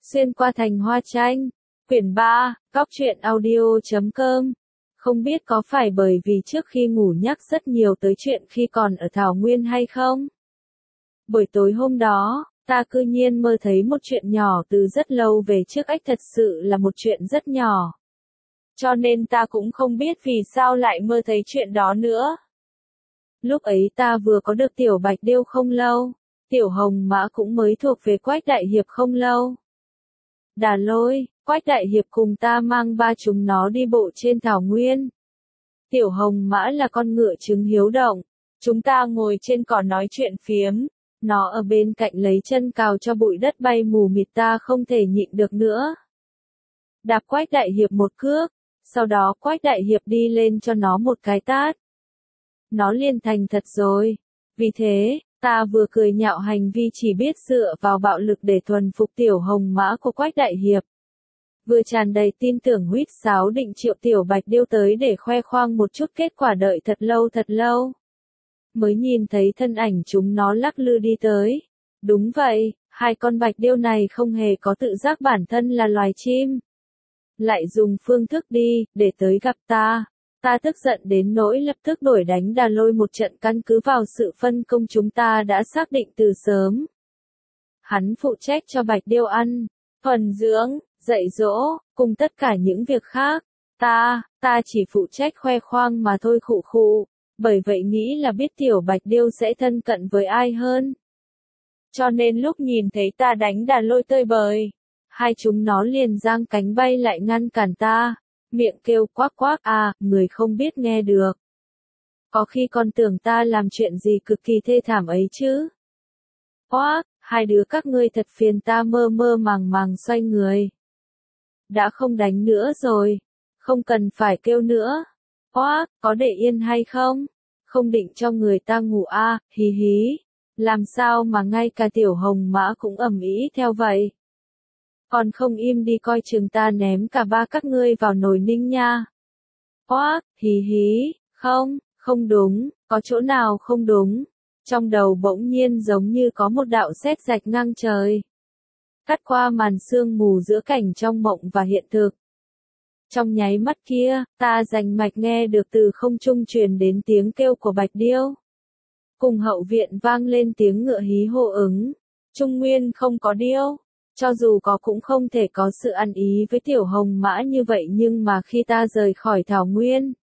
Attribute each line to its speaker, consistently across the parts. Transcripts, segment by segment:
Speaker 1: Xuyên qua thành hoa tranh. Quyển 3, Góc truyện audio.com. Không biết có phải bởi vì trước khi ngủ nhắc rất nhiều tới chuyện khi còn ở Thảo Nguyên hay không? Buổi tối hôm đó, ta cư nhiên mơ thấy một chuyện nhỏ từ rất lâu về trước ách, thật sự là một chuyện rất nhỏ. Cho nên ta cũng không biết vì sao lại mơ thấy chuyện đó nữa. Lúc ấy ta vừa có được Tiểu Bạch Điêu không lâu, Tiểu Hồng Mã cũng mới thuộc về Quách Đại Hiệp không lâu. Đà Lôi, Quách Đại Hiệp cùng ta mang ba chúng nó đi bộ trên thảo nguyên. Tiểu Hồng Mã là con ngựa trứng hiếu động, chúng ta ngồi trên cỏ nói chuyện phiếm, nó ở bên cạnh lấy chân cào cho bụi đất bay mù mịt, ta không thể nhịn được nữa. Đạp Quách Đại Hiệp một cước, sau đó Quách Đại Hiệp đi lên cho nó một cái tát. Nó liền thành thật rồi. Vì thế, ta vừa cười nhạo hành vi chỉ biết dựa vào bạo lực để thuần phục Tiểu Hồng Mã của Quách Đại Hiệp, vừa tràn đầy tin tưởng huýt sáo định triệu Tiểu Bạch Điêu tới để khoe khoang một chút, kết quả đợi thật lâu. Mới nhìn thấy thân ảnh chúng nó lắc lư đi tới. Đúng vậy, hai con bạch điêu này không hề có tự giác bản thân là loài chim. Lại dùng phương thức đi, để tới gặp ta. Ta tức giận đến nỗi lập tức đuổi đánh Đà Lôi một trận, căn cứ vào sự phân công chúng ta đã xác định từ sớm. Hắn phụ trách cho bạch điêu ăn, thuần dưỡng, dạy dỗ, cùng tất cả những việc khác. Ta chỉ phụ trách khoe khoang mà thôi, khụ khụ. Bởi vậy nghĩ là biết Tiểu Bạch Điêu sẽ thân cận với ai hơn. Cho nên lúc nhìn thấy ta đánh Đà Lôi tơi bời, hai chúng nó liền giang cánh bay lại ngăn cản ta, miệng kêu quác quác, người không biết nghe được. Có khi còn tưởng ta làm chuyện gì cực kỳ thê thảm ấy chứ. Quác, hai đứa các ngươi thật phiền, ta mơ màng xoay người. Đã không đánh nữa rồi, không cần phải kêu nữa. Quác, có để yên hay không? Không định cho người ta ngủ hí hí. Làm sao mà ngay cả Tiểu Hồng Mã cũng ầm ĩ theo vậy? Còn không im đi, coi chừng ta ném cả ba các ngươi vào nồi ninh nha. Quác, hí hí, không đúng, có chỗ nào không đúng? Trong đầu bỗng nhiên giống như có một đạo sét rạch ngang trời, cắt qua màn sương mù giữa cảnh trong mộng và hiện thực. Trong nháy mắt kia, ta rành mạch nghe được từ không trung truyền đến tiếng kêu của Bạch Điêu. Cùng hậu viện vang lên tiếng ngựa hí hô ứng. Trung Nguyên không có điêu. Cho dù có cũng không thể có sự ăn ý với Tiểu Hồng Mã như vậy, nhưng mà khi ta rời khỏi Thảo Nguyên,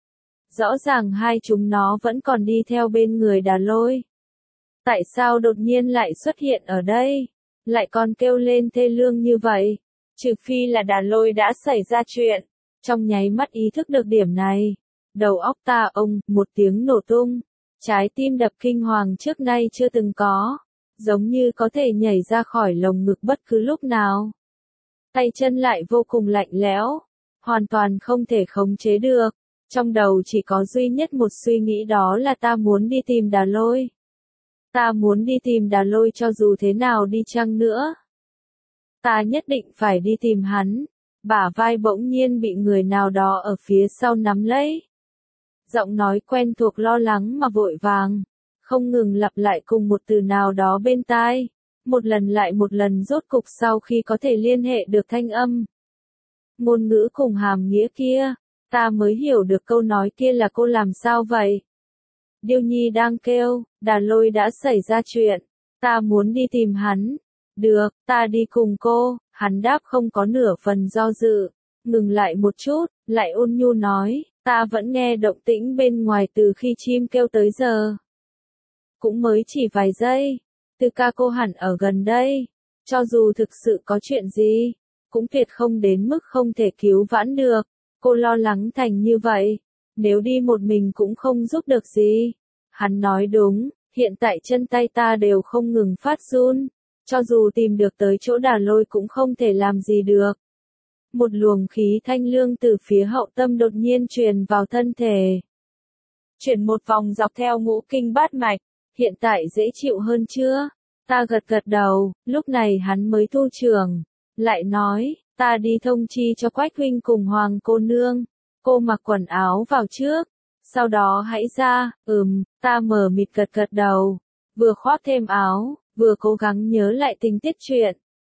Speaker 1: rõ ràng hai chúng nó vẫn còn đi theo bên người Đà Lôi. Tại sao đột nhiên lại xuất hiện ở đây? Lại còn kêu lên thê lương như vậy? Trừ phi là Đà Lôi đã xảy ra chuyện. Trong nháy mắt ý thức được điểm này, đầu óc ta một tiếng nổ tung, trái tim đập kinh hoàng trước nay chưa từng có, giống như có thể nhảy ra khỏi lồng ngực bất cứ lúc nào. Tay chân lại vô cùng lạnh lẽo, hoàn toàn không thể khống chế được. Trong đầu chỉ có duy nhất một suy nghĩ, đó là ta muốn đi tìm Đà Lôi. Ta muốn đi tìm Đà Lôi cho dù thế nào đi chăng nữa. Ta nhất định phải đi tìm hắn. Bả vai bỗng nhiên bị người nào đó ở phía sau nắm lấy. Giọng nói quen thuộc lo lắng mà vội vàng, không ngừng lặp lại cùng một từ nào đó bên tai. Một lần lại một lần, rốt cục sau khi có thể liên hệ được thanh âm, ngôn ngữ cùng hàm nghĩa kia, ta mới hiểu được câu nói kia là cô làm sao vậy. Điêu Nhi đang kêu, Đà Lôi đã xảy ra chuyện, ta muốn đi tìm hắn. Được, ta đi cùng cô. Hắn đáp không có nửa phần do dự, ngừng lại một chút, lại ôn nhu nói, ta vẫn nghe động tĩnh bên ngoài từ khi chim kêu tới giờ. Cũng mới chỉ vài giây, từ ca cô hẳn ở gần đây, cho dù thực sự có chuyện gì, cũng tuyệt không đến mức không thể cứu vãn được. Cô lo lắng thành như vậy, nếu đi một mình cũng không giúp được gì. Hắn nói đúng, hiện tại chân tay ta đều không ngừng phát run. Cho dù tìm được tới chỗ Đà Lôi cũng không thể làm gì được. Một luồng khí thanh lương từ phía hậu tâm đột nhiên truyền vào thân thể. Chuyển một vòng dọc theo ngũ kinh bát mạch, hiện tại dễ chịu hơn chưa? Ta gật đầu, lúc này hắn mới thu trưởng, lại nói, ta đi thông chi cho Quách huynh cùng Hoàng cô nương, cô mặc quần áo vào trước, sau đó hãy ra. Ta mờ mịt gật đầu, vừa khoác thêm áo, vừa cố gắng nhớ lại tình tiết chuyện.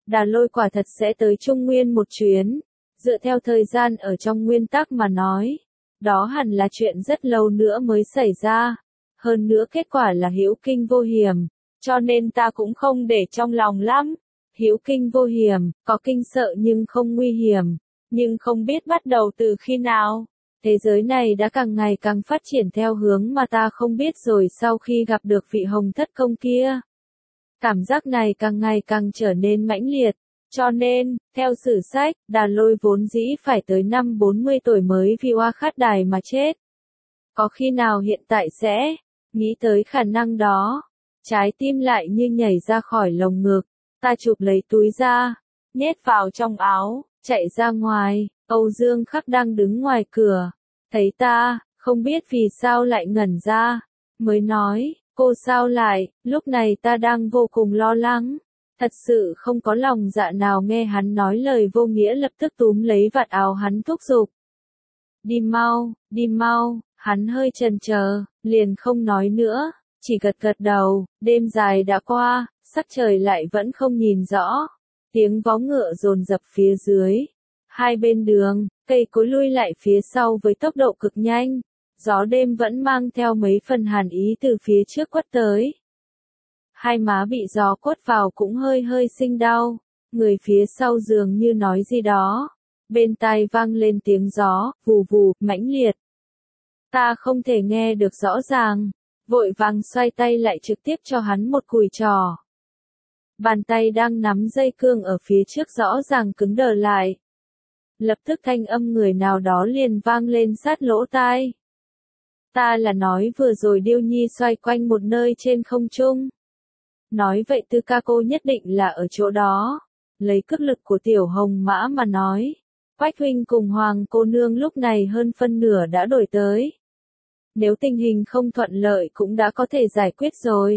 Speaker 1: Đà Lôi quả thật sẽ tới Trung Nguyên một chuyến. Dựa theo thời gian ở trong nguyên tắc mà nói, đó hẳn là chuyện rất lâu nữa mới xảy ra. Hơn nữa kết quả là hữu kinh vô hiểm, cho nên ta cũng không để trong lòng lắm. Hữu kinh vô hiểm, có kinh sợ nhưng không nguy hiểm, nhưng không biết bắt đầu từ khi nào. Thế giới này đã càng ngày càng phát triển theo hướng mà ta không biết rồi sau khi gặp được vị Hồng Thất Công kia. Cảm giác này càng ngày càng trở nên mãnh liệt. Cho nên, theo sử sách, Đà Lôi vốn dĩ phải tới năm 40 tuổi mới vì oa khát đài mà chết. Có khi nào hiện tại sẽ, nghĩ tới khả năng đó, trái tim lại như nhảy ra khỏi lồng ngực, ta chụp lấy túi ra, nhét vào trong áo, chạy ra ngoài. Âu Dương Khắc đang đứng ngoài cửa, thấy ta, không biết vì sao lại ngẩn ra, mới nói, cô sao lại, lúc này ta đang vô cùng lo lắng. Thật sự không có lòng dạ nào nghe hắn nói lời vô nghĩa, lập tức túm lấy vạt áo hắn thúc giục. Đi mau, hắn hơi chần chờ, liền không nói nữa, chỉ gật gật đầu. Đêm dài đã qua, sắc trời lại vẫn không nhìn rõ. Tiếng vó ngựa dồn dập phía dưới. Hai bên đường, cây cối lui lại phía sau với tốc độ cực nhanh. Gió đêm vẫn mang theo mấy phần hàn ý từ phía trước quất tới. Hai má bị gió quất vào cũng hơi hơi sinh đau. Người phía sau dường như nói gì đó. Bên tai vang lên tiếng gió, vù vù, mãnh liệt. Ta không thể nghe được rõ ràng. Vội vàng xoay tay lại trực tiếp cho hắn một cùi trò. Bàn tay đang nắm dây cương ở phía trước rõ ràng cứng đờ lại. Lập tức thanh âm người nào đó liền vang lên sát lỗ tai. Ta là nói vừa rồi Điêu Nhi xoay quanh một nơi trên không trung. Nói vậy Tư ca cô nhất định là ở chỗ đó. Lấy cước lực của tiểu hồng mã mà nói. Quách huynh cùng hoàng cô nương lúc này hơn phân nửa đã đổi tới. Nếu tình hình không thuận lợi cũng đã có thể giải quyết rồi.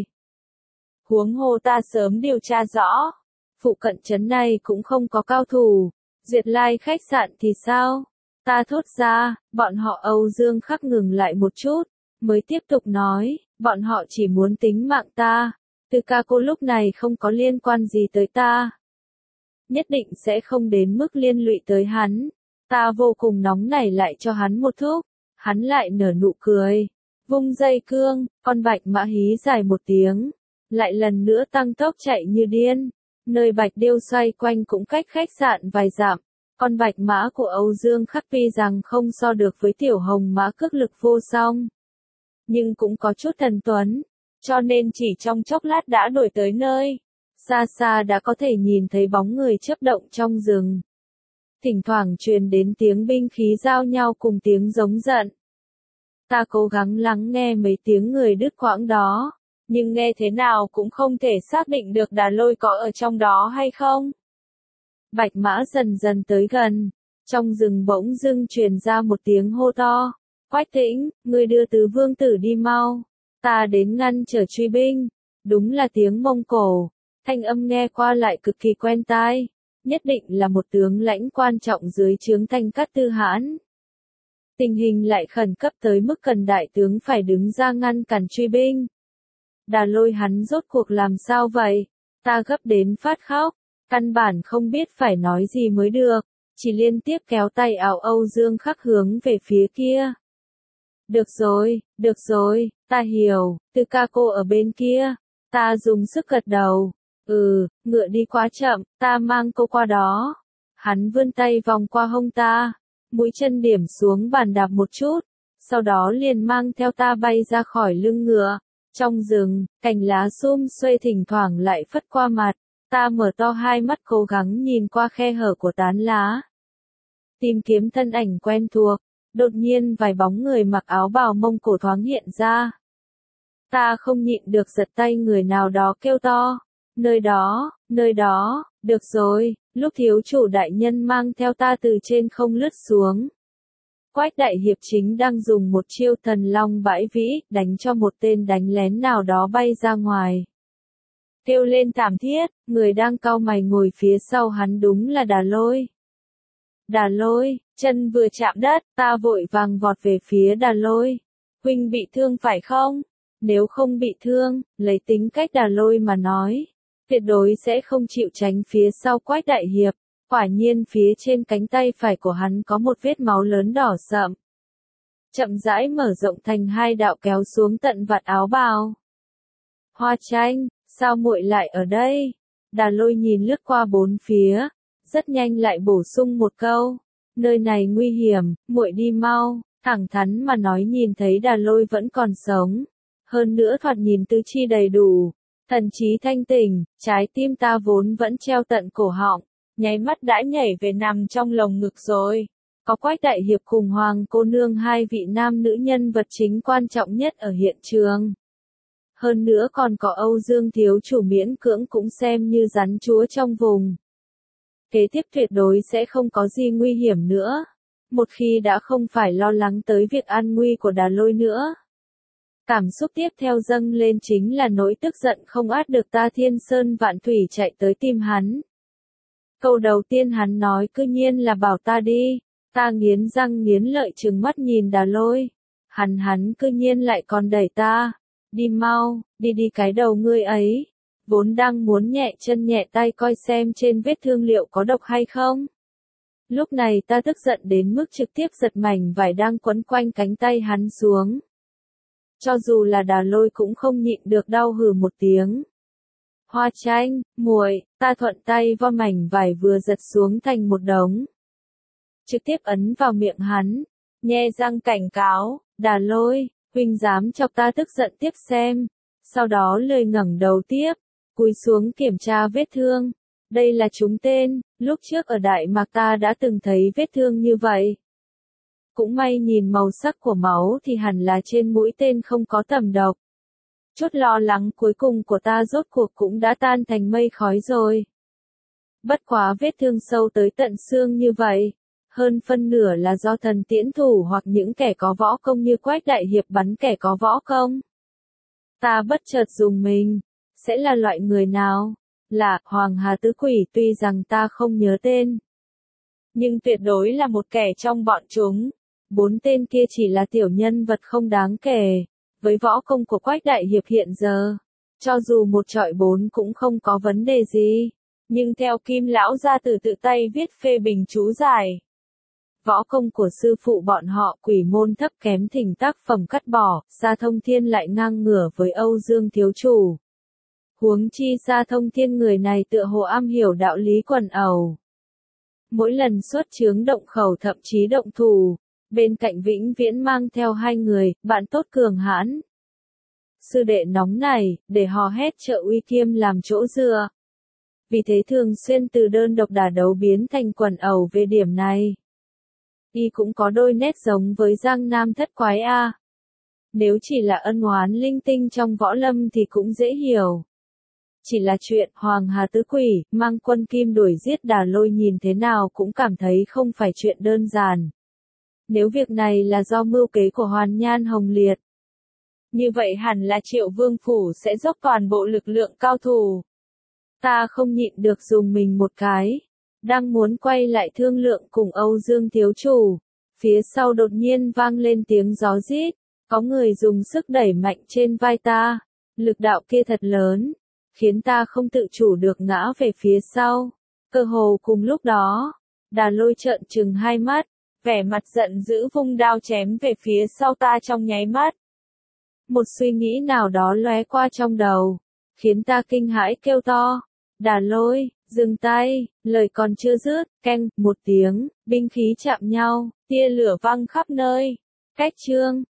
Speaker 1: Huống hồ ta sớm điều tra rõ. Phụ cận trấn này cũng không có cao thủ. Duyệt Lai khách sạn thì sao? Ta thốt ra, bọn họ Âu Dương Khắc ngừng lại một chút, mới tiếp tục nói, bọn họ chỉ muốn tính mạng ta. Tư ca cô lúc này không có liên quan gì tới ta. Nhất định sẽ không đến mức liên lụy tới hắn. Ta vô cùng nóng nảy lại cho hắn một thúc. Hắn lại nở nụ cười. Vung dây cương, con bạch mã hí dài một tiếng. Lại lần nữa tăng tốc chạy như điên. Nơi bạch điêu xoay quanh cũng cách khách sạn vài dặm. Con bạch mã của Âu Dương Khắc tuy rằng không so được với tiểu hồng mã cước lực vô song. Nhưng cũng có chút thần tuấn. Cho nên chỉ trong chốc lát đã đuổi tới nơi. Xa xa đã có thể nhìn thấy bóng người chớp động trong rừng. Thỉnh thoảng truyền đến tiếng binh khí giao nhau cùng tiếng giống giận. Ta cố gắng lắng nghe mấy tiếng người đứt quãng đó. Nhưng nghe thế nào cũng không thể xác định được Đà Lôi có ở trong đó hay không. Bạch mã dần dần tới gần. Trong rừng bỗng dưng truyền ra một tiếng hô to. Quách Tĩnh, ngươi đưa tứ vương tử đi mau. Ta đến ngăn trở truy binh. Đúng là tiếng Mông Cổ. Thanh âm nghe qua lại cực kỳ quen tai. Nhất định là một tướng lãnh quan trọng dưới trướng Thanh Cát Tư Hãn. Tình hình lại khẩn cấp tới mức cần đại tướng phải đứng ra ngăn cản truy binh. Đà Lôi hắn rốt cuộc làm sao vậy? Ta gấp đến phát khóc. Căn bản không biết phải nói gì mới được. Chỉ liên tiếp kéo tay áo Âu Dương Khắc hướng về phía kia. Được rồi, ta hiểu, Tư ca cô ở bên kia. Ta dùng sức gật đầu. Ngựa đi quá chậm, ta mang cô qua đó. Hắn vươn tay vòng qua hông ta. Mũi chân điểm xuống bàn đạp một chút. Sau đó liền mang theo ta bay ra khỏi lưng ngựa. Trong rừng, cành lá sum xuê thỉnh thoảng lại phất qua mặt. Ta mở to hai mắt cố gắng nhìn qua khe hở của tán lá. Tìm kiếm thân ảnh quen thuộc. Đột nhiên vài bóng người mặc áo bào Mông Cổ thoáng hiện ra. Ta không nhịn được giật tay người nào đó kêu to. Nơi đó, được rồi, lúc thiếu chủ đại nhân mang theo ta từ trên không lướt xuống. Quách đại hiệp chính đang dùng một chiêu thần long bãi vĩ, đánh cho một tên đánh lén nào đó bay ra ngoài. Kêu lên thảm thiết, người đang cau mày ngồi phía sau hắn đúng là Đà Lôi. Đà Lôi, chân vừa chạm đất, ta vội vàng vọt về phía Đà Lôi. Huynh bị thương phải không? Nếu không bị thương, lấy tính cách Đà Lôi mà nói. tuyệt đối sẽ không chịu tránh phía sau Quách Đại Hiệp. Quả nhiên phía trên cánh tay phải của hắn có một vết máu lớn đỏ sậm. Chậm rãi mở rộng thành hai đạo kéo xuống tận vạt áo bào. Hoa Tranh, sao muội lại ở đây? Đà Lôi nhìn lướt qua bốn phía, rất nhanh lại bổ sung một câu. Nơi này nguy hiểm, muội đi mau. Thẳng thắn mà nói, nhìn thấy Đà Lôi vẫn còn sống. Hơn nữa thoạt nhìn tứ chi đầy đủ, thần trí thanh tỉnh, trái tim ta vốn vẫn treo tận cổ họng, nháy mắt đã nhảy về nằm trong lồng ngực rồi. Có Quách Đại Hiệp cùng Hoàng cô nương, hai vị nam nữ nhân vật chính quan trọng nhất ở hiện trường. Hơn nữa còn có Âu Dương thiếu chủ miễn cưỡng cũng xem như rắn chúa trong vùng. Kế tiếp tuyệt đối sẽ không có gì nguy hiểm nữa. Một khi đã không phải lo lắng tới việc an nguy của Đà Lôi nữa. Cảm xúc tiếp theo dâng lên chính là nỗi tức giận không át được, ta thiên sơn vạn thủy chạy tới tìm hắn. Câu đầu tiên hắn nói cư nhiên là bảo ta đi. Ta nghiến răng nghiến lợi trừng mắt nhìn Đà Lôi. Hắn cư nhiên lại còn đẩy ta. Đi mau, đi cái đầu ngươi ấy. Vốn đang muốn nhẹ chân nhẹ tay coi xem trên vết thương liệu có độc hay không. Lúc này ta tức giận đến mức trực tiếp giật mảnh vải đang quấn quanh cánh tay hắn xuống. Cho dù là Đà Lôi cũng không nhịn được đau hừ một tiếng. Hoa Tranh, muội, ta thuận tay vo mảnh vải vừa giật xuống thành một đống. Trực tiếp ấn vào miệng hắn, nhe răng cảnh cáo, Đà Lôi, huynh dám chọc ta tức giận tiếp xem. Sau đó lười ngẩng đầu tiếp, cúi xuống kiểm tra vết thương. Đây là trúng tên, lúc trước ở Đại Mạc ta đã từng thấy vết thương như vậy. Cũng may nhìn màu sắc của máu thì hẳn là trên mũi tên không có tẩm độc. Chút lo lắng cuối cùng của ta rốt cuộc cũng đã tan thành mây khói rồi. Bất quá vết thương sâu tới tận xương như vậy, hơn phân nửa là do thần tiễn thủ hoặc những kẻ có võ công như Quách Đại Hiệp bắn kẻ có võ công. Ta bất chợt dùng mình, sẽ là loại người nào? Là Hoàng Hà Tứ Quỷ, tuy rằng ta không nhớ tên. Nhưng tuyệt đối là một kẻ trong bọn chúng. 4 tên kia chỉ là tiểu nhân vật không đáng kể. Với võ công của Quách Đại Hiệp hiện giờ, cho dù 1 chọi 4 cũng không có vấn đề gì. Nhưng theo Kim lão gia tử tự tay viết phê bình chú giải, võ công của sư phụ bọn họ Quỷ Môn thấp kém thỉnh tác phẩm cắt bỏ, Sa Thông Thiên lại ngang ngửa với Âu Dương thiếu chủ. Huống chi Sa Thông Thiên người này tựa hồ am hiểu đạo lý quần ẩu. Mỗi lần xuất chướng động khẩu thậm chí động thủ, bên cạnh vĩnh viễn mang theo 2 người, bạn tốt cường hãn. Sư đệ nóng này, để hò hét trợ uy kiêm làm chỗ dựa. Vì thế thường xuyên từ đơn độc đả đấu biến thành quần ẩu về điểm này. Y cũng có đôi nét giống với Giang Nam Thất Quái A. Nếu chỉ là ân oán linh tinh trong võ lâm thì cũng dễ hiểu. Chỉ là chuyện Hoàng Hà Tứ Quỷ, mang quân kim đuổi giết Đà Lôi nhìn thế nào cũng cảm thấy không phải chuyện đơn giản. Nếu việc này là do mưu kế của Hoàn Nhan Hồng Liệt, như vậy hẳn là Triệu Vương Phủ sẽ dốc toàn bộ lực lượng cao thủ. Ta không nhịn được dùng mình một cái. Đang muốn quay lại thương lượng cùng Âu Dương thiếu chủ. Phía sau đột nhiên vang lên tiếng gió rít. Có người dùng sức đẩy mạnh trên vai ta. Lực đạo kia thật lớn, khiến ta không tự chủ được ngã về phía sau. Cơ hồ cùng lúc đó, Đà Lôi trợn trừng hai mắt, vẻ mặt giận dữ vung đao chém về phía sau ta trong nháy mắt. Một suy nghĩ nào đó lóe qua trong đầu, khiến ta kinh hãi kêu to. Đà Lôi, dừng tay, lời còn chưa dứt, keng, một tiếng, binh khí chạm nhau, tia lửa văng khắp nơi. Cách chương